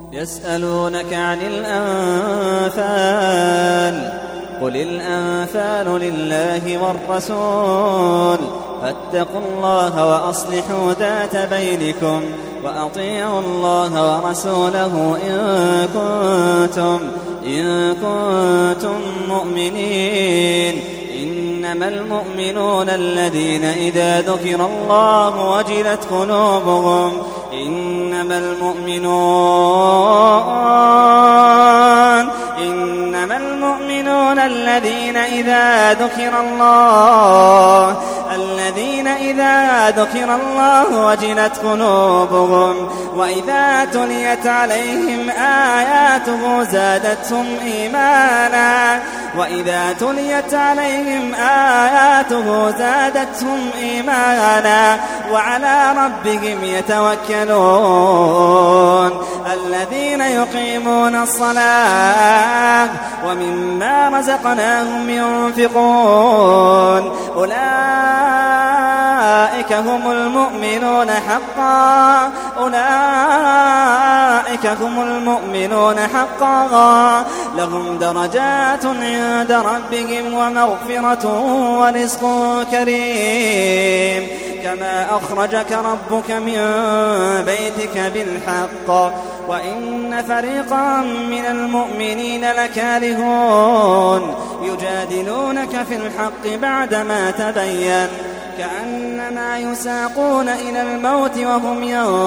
يسألونك عن الأنفال قل الأنفال لله والرسول فاتقوا الله وأصلحوا ذات بينكم وأطيعوا الله ورسوله إن كنتم مؤمنين. إنما المؤمنون الذين إذا ذكر الله وجلت قلوبهم إنما المؤمنون الذين إذا ذكر الله وجلت قلوبهم وإذا تليت عليهم آياته زادتهم إيمانا وعلى ربهم يتوكلون. الذين يقيمون الصلاة ومما رزقناهم ينفقون أولئك هم المؤمنون حقا لهم درجات عند ربهم ومغفرة ورزق كريم. كما أخرجك ربك من بيتك بالحق وإن فريقا من المؤمنين لكارهون يجادلونك في الحق بعدما تبين كأنما يساقون إلى الموت وهم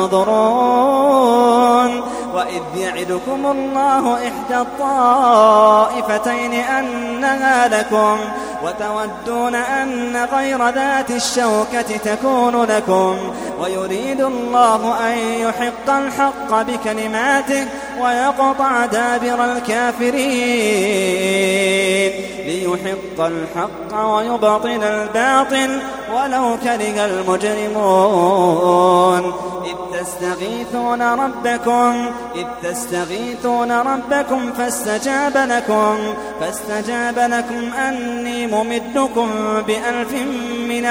ينظرون. وإذ يعدكم الله إحدى الطائفتين أنها لكم وتودون أن غير ذات الشوكة تكون لكم ويريد الله أن يحق الحق بكلماته ويقطع دابر الكافرين ليحق الحق ويبطل الباطل ولو كره المجرمون. إذ تستغيثون ربكم فاستجاب لكم أني ممدكم ب1000 من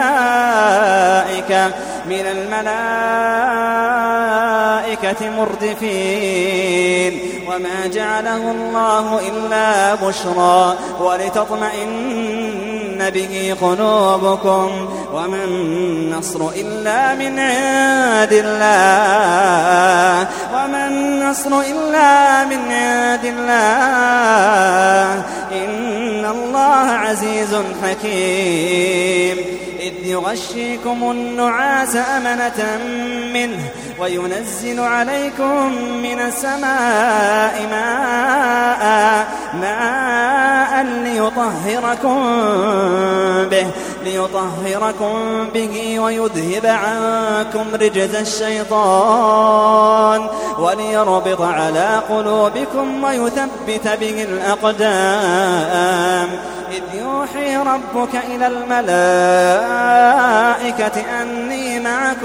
الملائكة مردفين. وما جعله الله إلا بشرى ولتطمئن به قلوبكم وما النصر إلا من عند الله إن الله عزيز حكيم. إذ يغشيكم النعاس أمنة منه وينزل عليكم من السماء ماء ليطهركم به ويذهب عنكم رجز الشيطان وليربط على قلوبكم ويثبت به الأقدام. إذ يوحي ربك إلى الملائكة أني معكم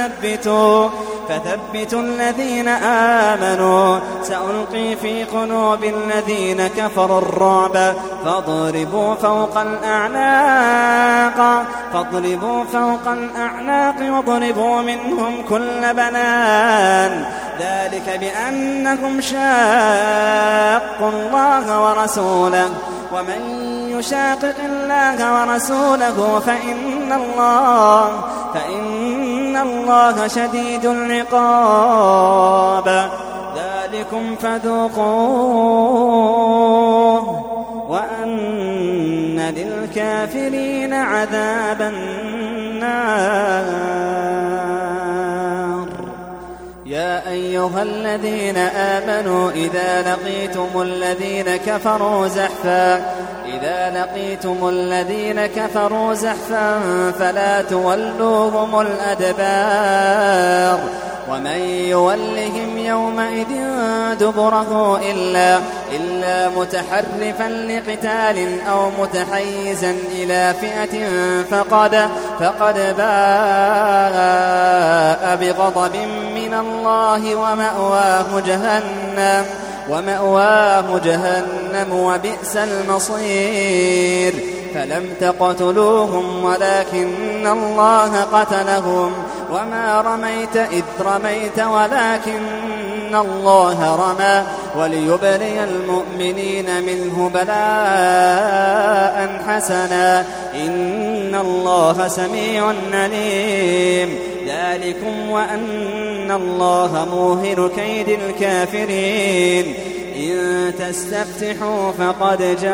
فثبتوا الذين آمنوا سألقي في قلوب الذين كفروا الرعب فاضربوا فوق الأعناق واضربوا منهم كل بنان. ذلك بأنهم شاقوا الله ورسوله ومن يشاقق الله ورسوله فإن الله شديد العقاب. ذلكم فذوقوه وأن للكافرين عذاب النار. يا أيها الذين آمنوا إذا لقيتم الذين كفروا زحفا فلا تولوهم الأدبار ومن يولهم يومئذ دبره إلا متحرفا لقتال أو متحيزا إلى فئة فقد باء بغضب من الله ومأواه جهنم وبئس المصير. فلم تقتلوهم ولكن الله قتلهم وما رميت إذ رميت ولكن أن الله رمى وليبلي المؤمنين منه بلاء حسنا إن الله سميع عليم ذلكم وأن الله موهن كيد الكافرين إن تستفتحوا فقد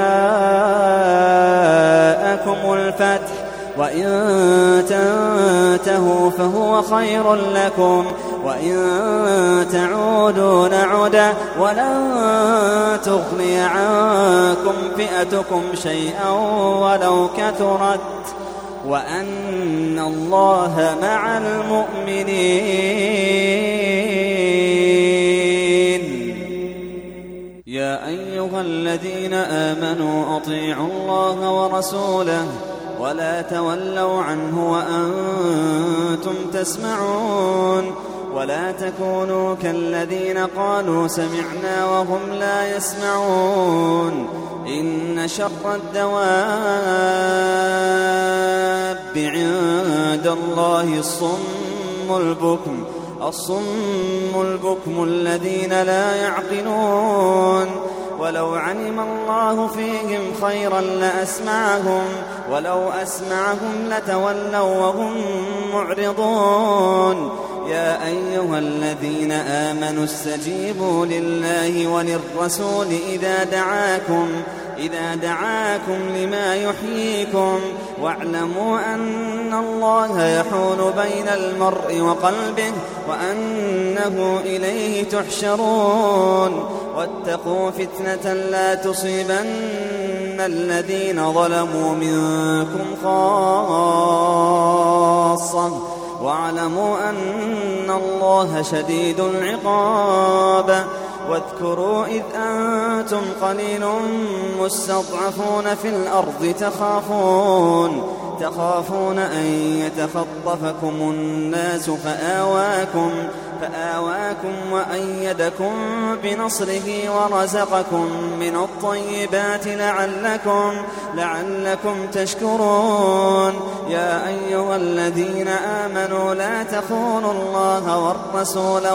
جاءكم الفتح وإن تنتهوا فهو خير لكم وإن تعودوا نعد ولن تغني عنكم فئتكم شيئا ولو كثرت وأن الله مع المؤمنين يا أيها الذين آمنوا أطيعوا الله ورسوله ولا تولوا عنه وأنتم تسمعون ولا تكونوا كالذين قالوا سمعنا وهم لا يسمعون إن شر الدواب عند الله الصم البكم الذين لا يعقلون ولو علم الله فيهم خيرا لأسمعهم ولو أسمعهم لتولوا وهم معرضون يا أيها الذين آمنوا استجيبوا لله وللرسول إذا دعاكم لما يحييكم واعلموا أن الله يحول بين المرء وقلبه وأنه إليه تحشرون واتقوا فتنة لا تصيبن الذين ظلموا منكم خاصة واعلموا أن الله شديد العقاب واذكروا إذ أنتم قليل مستضعفون في الأرض تخافون أن يتخطفكم الناس فآواكم وأيدكم بنصره ورزقكم من الطيبات لعلكم تشكرون يا أيها الذين آمنوا لا تخونوا الله والرسول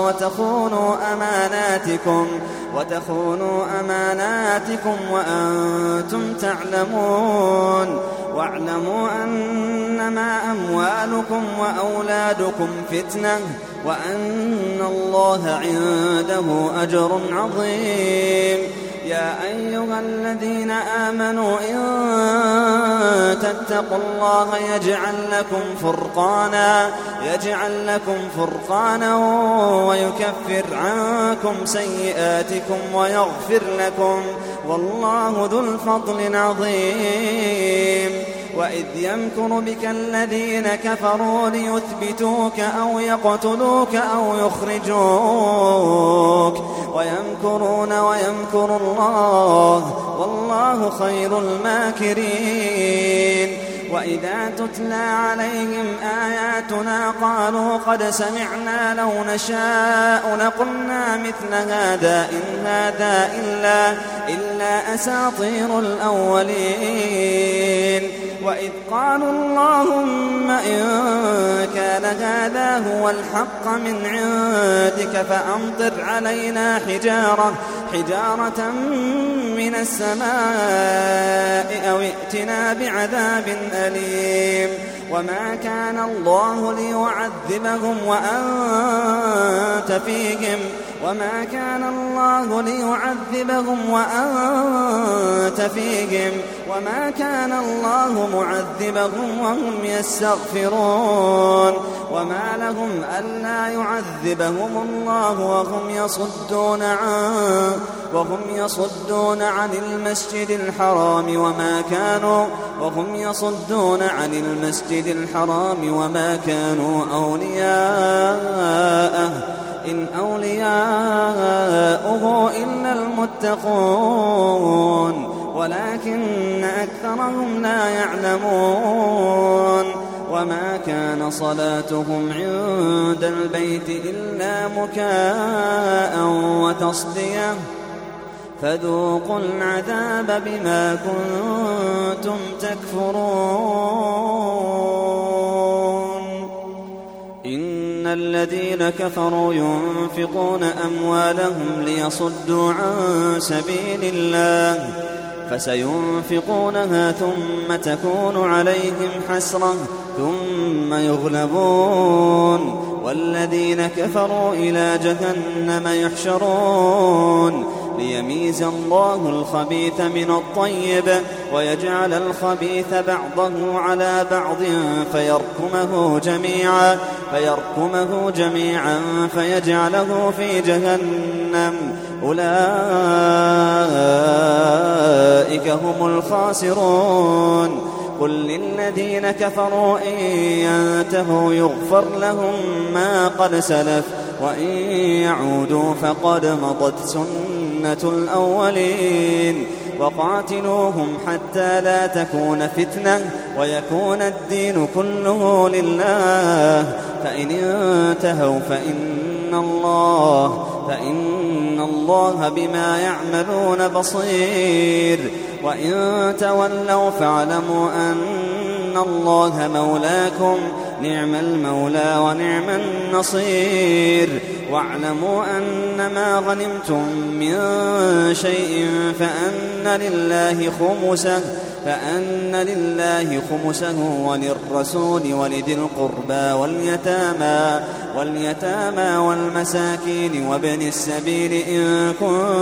وتخونوا أماناتكم وأنتم تعلمون واعلموا أنما أموالكم وأولادكم فتنة وأن الله عنده أجر عظيم يا أيها الذين آمنوا إن تتقوا الله يجعل لكم فرقانا ويكفر عنكم سيئاتكم ويغفر لكم والله ذو الفضل العظيم وإذ يمكر بك الذين كفروا ليثبتوك أو يقتلوك أو يخرجوك ويمكرون ويمكر الله والله خير الماكرين وإذا تتلى عليهم آياتنا قالوا قد سمعنا لو نشاء لقلنا مثل هذا إن هذا إلا أساطير الأولين وإذ قالوا اللهم إن كان هذا هو الحق من عندك فأمطر علينا حجارة من السماء أو ائتنا بعذاب أليم وما كان الله ليعذبهم وأنت فيهم وما كان الله معذبهم وهم يستغفرون وما لهم ألا يعذبهم الله وهم يصدون عن المسجد الحرام وما كانوا أولياءه إن أولياؤه إلا المتقون ولكن أكثرهم لا يعلمون وما كان صلاتهم عند البيت إلا مكاء وتصدية فذوقوا العذاب بما كنتم تكفرون إن الذين كفروا ينفقون أموالهم ليصدوا عن سبيل الله فسينفقونها ثم تكون عليهم حسرة ثم يغلبون والذين كفروا إلى جهنم يحشرون ليميز الله الخبيث من الطيب ويجعل الخبيث بعضه على بعض فيركمه جميعا فيجعله في جهنم أولئك هم الخاسرون قل للذين كفروا إن ينتهوا يغفر لهم ما قد سلف وإن يعودوا فقد مضت سنة الأولين وقاتلوهم حتى لا تكون فتنة ويكون الدين كله لله فإن انتهوا فإن الله بما يعملون بصير وإن تولوا فاعلموا أن الله مولاكم نعم المولى ونعم النصير واعلموا أن ما غنمتم من شيء فأن لله خمسه وللرسول ولذي القربى واليتامى والمساكين وابن السبيل إن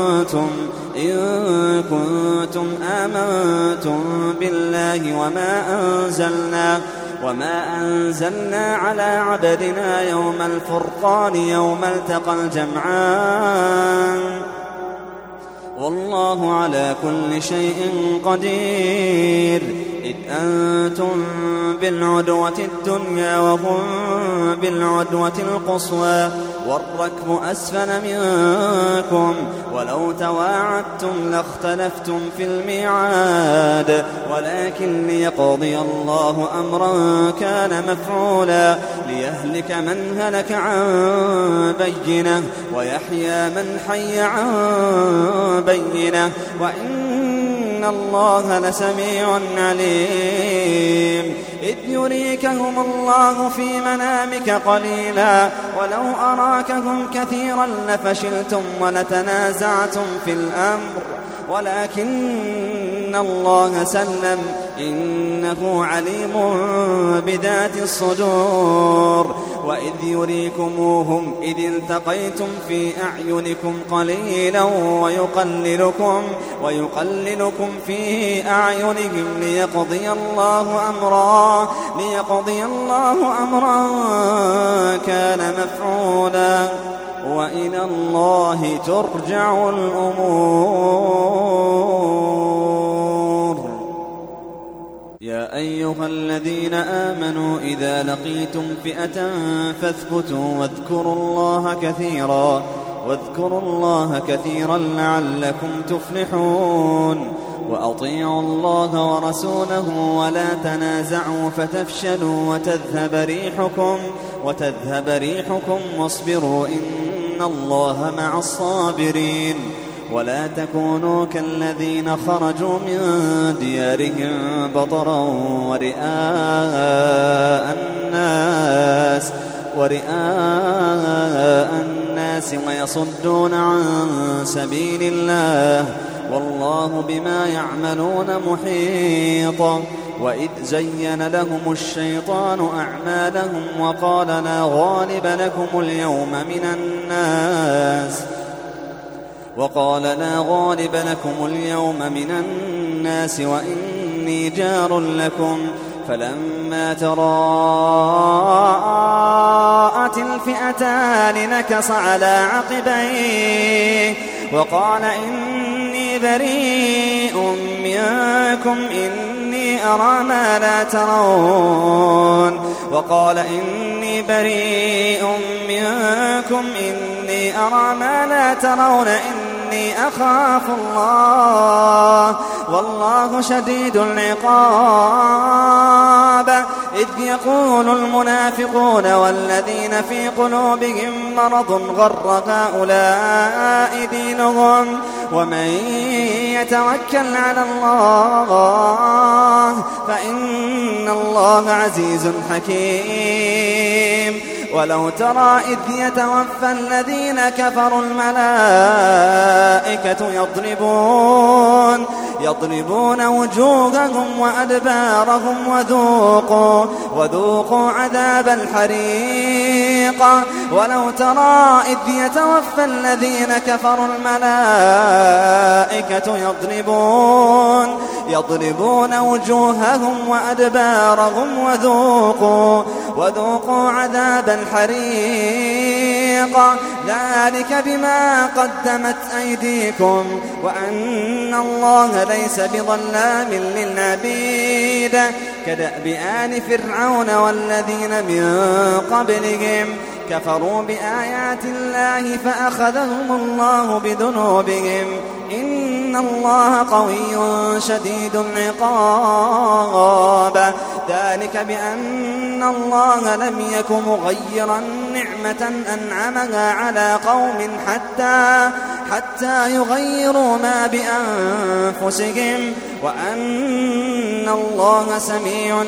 كنتم آمنتم بالله وما أنزلنا على عبدنا يوم الفرقان يوم التقى الجمعان والله على كل شيء قدير إذ أنتم بالعدوة الدنيا وهم بالعدوة القصوى والركب أسفل منكم ولو تواعدتم لاختلفتم في الميعاد ولكن ليقضي الله أمرا كان مفعولا ليهلك من هلك عن بينة ويحيى من حي عن بينة وإن الله لسميع عليم إذ يريكهم الله في منامك قليلا ولو أراكهم كثيرا لفشلتم ولتنازعتم في الأمر ولكن الله سلم إنه عليم بذات الصدور وإذ يريكموهم إذ التقيتم في أعينكم قليلا ويقللكم في أعينهم ليقضي الله أمرا كان مفعولا وإلى الله ترجع الأمور يا أيها الذين آمنوا إذا لقيتم فئة فاثبتوا واذكروا الله كثيرا لعلكم تفلحون وأطيعوا الله ورسوله ولا تنازعوا فتفشلوا وتذهب ريحكم واصبروا إن الله مع الصابرين ولا تكونوا كالذين خرجوا من ديارهم بطرا ورئاء الناس ويصدون عن سبيل الله والله بما يعملون محيط وإذ زين لهم الشيطان أعمالهم وقال لا غالب لكم اليوم من الناس وإني جار لكم فلما تراءت الفئتان نكص على عقبيه وقال إني بريء منكم إني أرى ما لا ترون إني أخاف الله والله شديد العقاب إذ يقول المنافقون والذين في قلوبهم مرض غر هؤلاء دينهم ومن يتوكل على الله فإن الله عزيز حكيم ولو ترى إذ يتوفى الذين كفروا الملائكة يضربون وجوههم وأدبارهم وذوقوا عذاب الحريق. ولو ترى إذ يتوفى الذين كفروا الملائكة يضربون وجوههم وأدبارهم وذوقوا عذاب الحريق. ذلك بما قدمت أيديكم وأن الله ليس بظلام للعبيد. كدأب آل فرعون والذين من قبلهم كفروا بآيات الله فأخذهم الله بذنوبهم إن الله قوي شديد العقاب. ذلك بأن الله لم يك مغيرا نعمة أنعمها على قوم حتى يغيروا ما بأنفسهم وأن الله سميع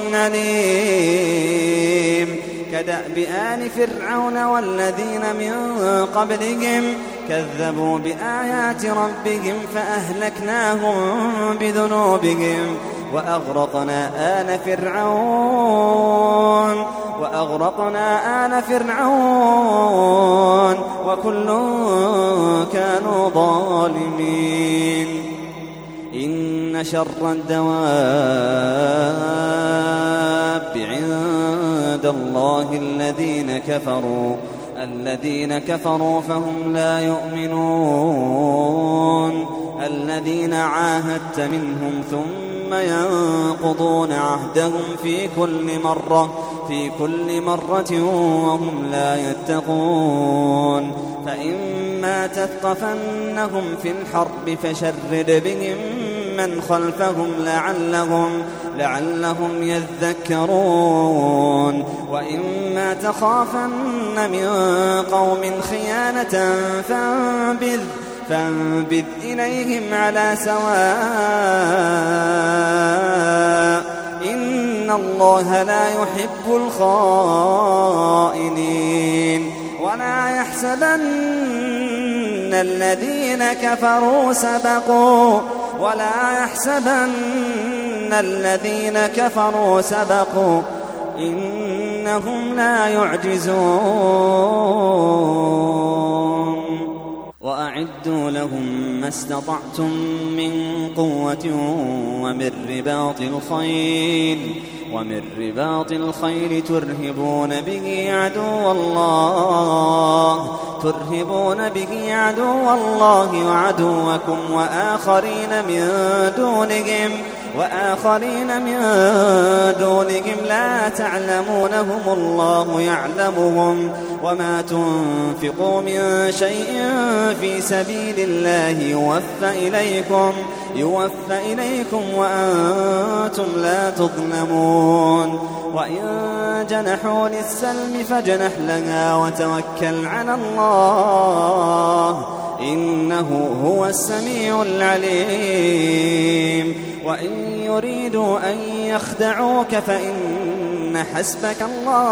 عليم. كدأب آل فرعون والذين من قبلهم كذبوا بآيات ربهم فأهلكناهم بذنوبهم وأغرقنا آل فرعون وكل كانوا ظالمين. إن شر الدواب عند الله الذين كفروا فهم لا يؤمنون. الذين عاهدت منهم ثم ينقضون عهدهم في كل مرة وهم لا يتقون. فإما تثقفنهم في الحرب فشرد بهم من خلفهم لعلهم يذكرون. وإما تخافن من قوم خيانة فانبذ إليهم على سواء إن الله لا يحب الخائنين. ولا يحسبن الذين كفروا سبقوا إنهم لا يعجزون. وأعدوا لهم ما استطعتم من قوة ومن رباط الخيل ترهبون به عدو الله وعدوكم وآخرين من دونهم لا تعلمونهم الله يعلمهم. وما تنفقوا من شيء في سبيل الله يوفى إليكم وأنتم لا تظلمون. وإن جنحوا للسلم فاجنح لها وتوكل على الله إنه هو السميع العليم. وإن يريدوا أن يخدعوك فإن حسبك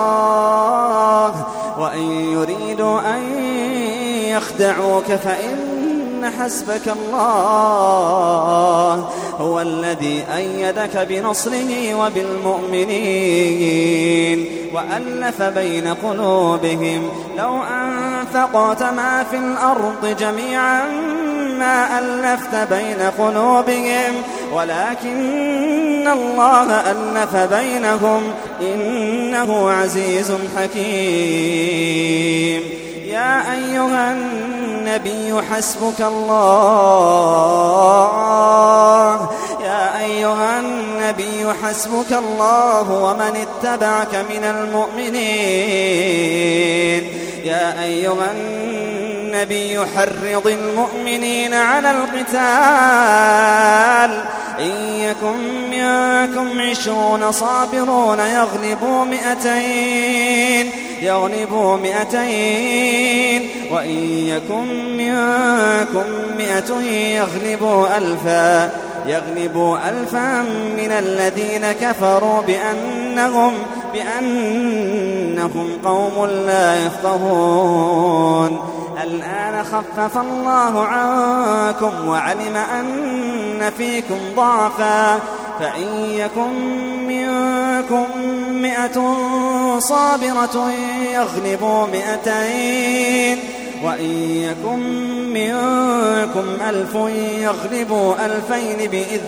الله هو الذي أيدك بنصره وبالمؤمنين وألف بين قلوبهم. لو أنفقت ما في الأرض جميعا ما ألفت بين قلوبهم ولكن الله ألف بينهم إنه عزيز حكيم. يا أيها النبي حسبك الله ومن اتبعك من المؤمنين. يا أيها النبي حرض المؤمنين على القتال إن يكن منكم 20 صابرون يغلبوا 200 وإن يكن منكم 100 يغلبوا 1000 من الذين كفروا بأنهم قوم لا يفقهون. الآن خفف الله عنكم وعلم أن فيكم ضعفا، فإن يكن منكم 100 صابرة يغلبوا 200، وإن يكن منكم 1000 يغلبوا 2000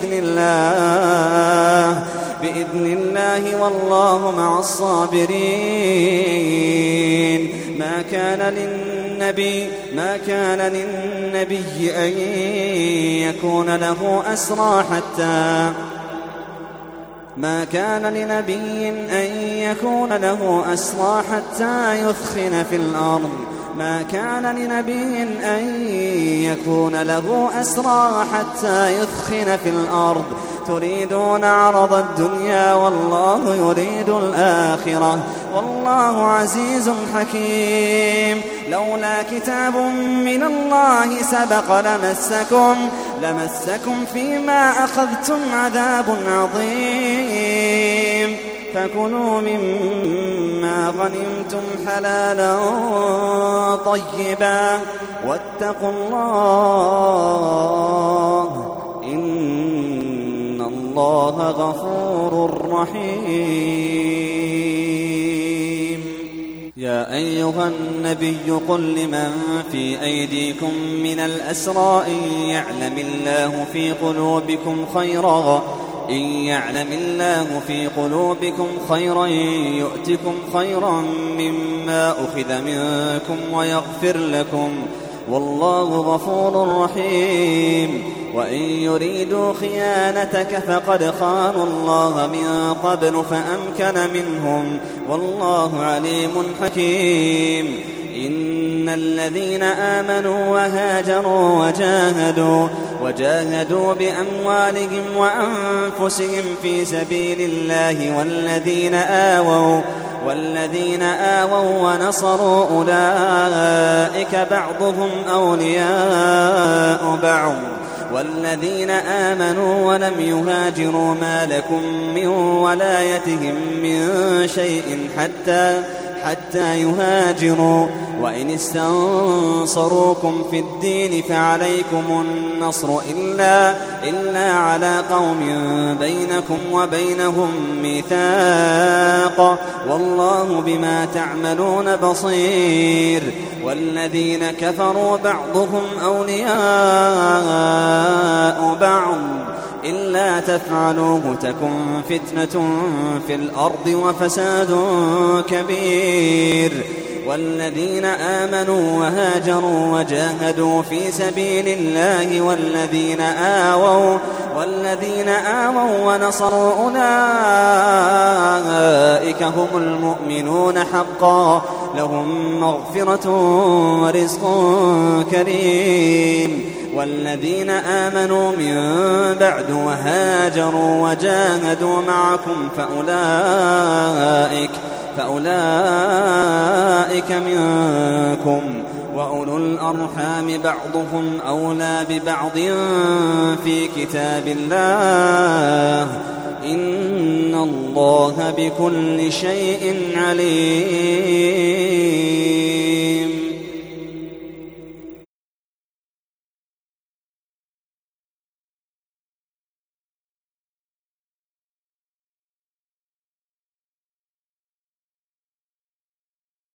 بإذن الله والله مع الصابرين. ما كان للنبي أن يكون له أسرى حتى يثخن في الأرض. ما كان لنبي أن يكون له أسرى حتى يثخن في الأرض تريدون عرض الدنيا والله يريد الآخرة والله عزيز حكيم. لولا كتاب من الله سبق لمسكم فيما أخذتم عذاب عظيم. فكلوا مما غنمتم حلالا طيبا واتقوا الله إن الله غفور رحيم. يا أيها النبي قل لمن في أيديكم من الأسرى إن يعلم الله في قلوبكم خيرا يؤتكم خيرا مما أخذ منكم ويغفر لكم والله غفور رحيم. وإن يريدوا خيانتك فقد خانوا الله من قبل فأمكن منهم والله عليم حكيم. إن الذين آمنوا وهاجروا وجاهدوا بأموالهم وأنفسهم في سبيل الله والذين آووا ونصروا أولئك بعضهم أولياء بعض. والذين آمنوا ولم يهاجروا ما لكم من ولايتهم من شيء حتى يهاجروا. وإن استنصروكم في الدين فعليكم النصر إلا على قوم بينكم وبينهم ميثاق والله بما تعملون بصير. والذين كفروا بعضهم أولياء بعض إلا تفعلوه تكن فتنة في الأرض وفساد كبير. والذين آمنوا وهاجروا وجاهدوا في سبيل الله والذين آووا ونصروا أولئك هم المؤمنون حقا لهم مغفرة ورزق كريم. والذين آمنوا من بعد وهاجروا وجاهدوا معكم فأولئك منكم وأولو الأرحام بعضهم أولى ببعض في كتاب الله إن الله بكل شيء عليم.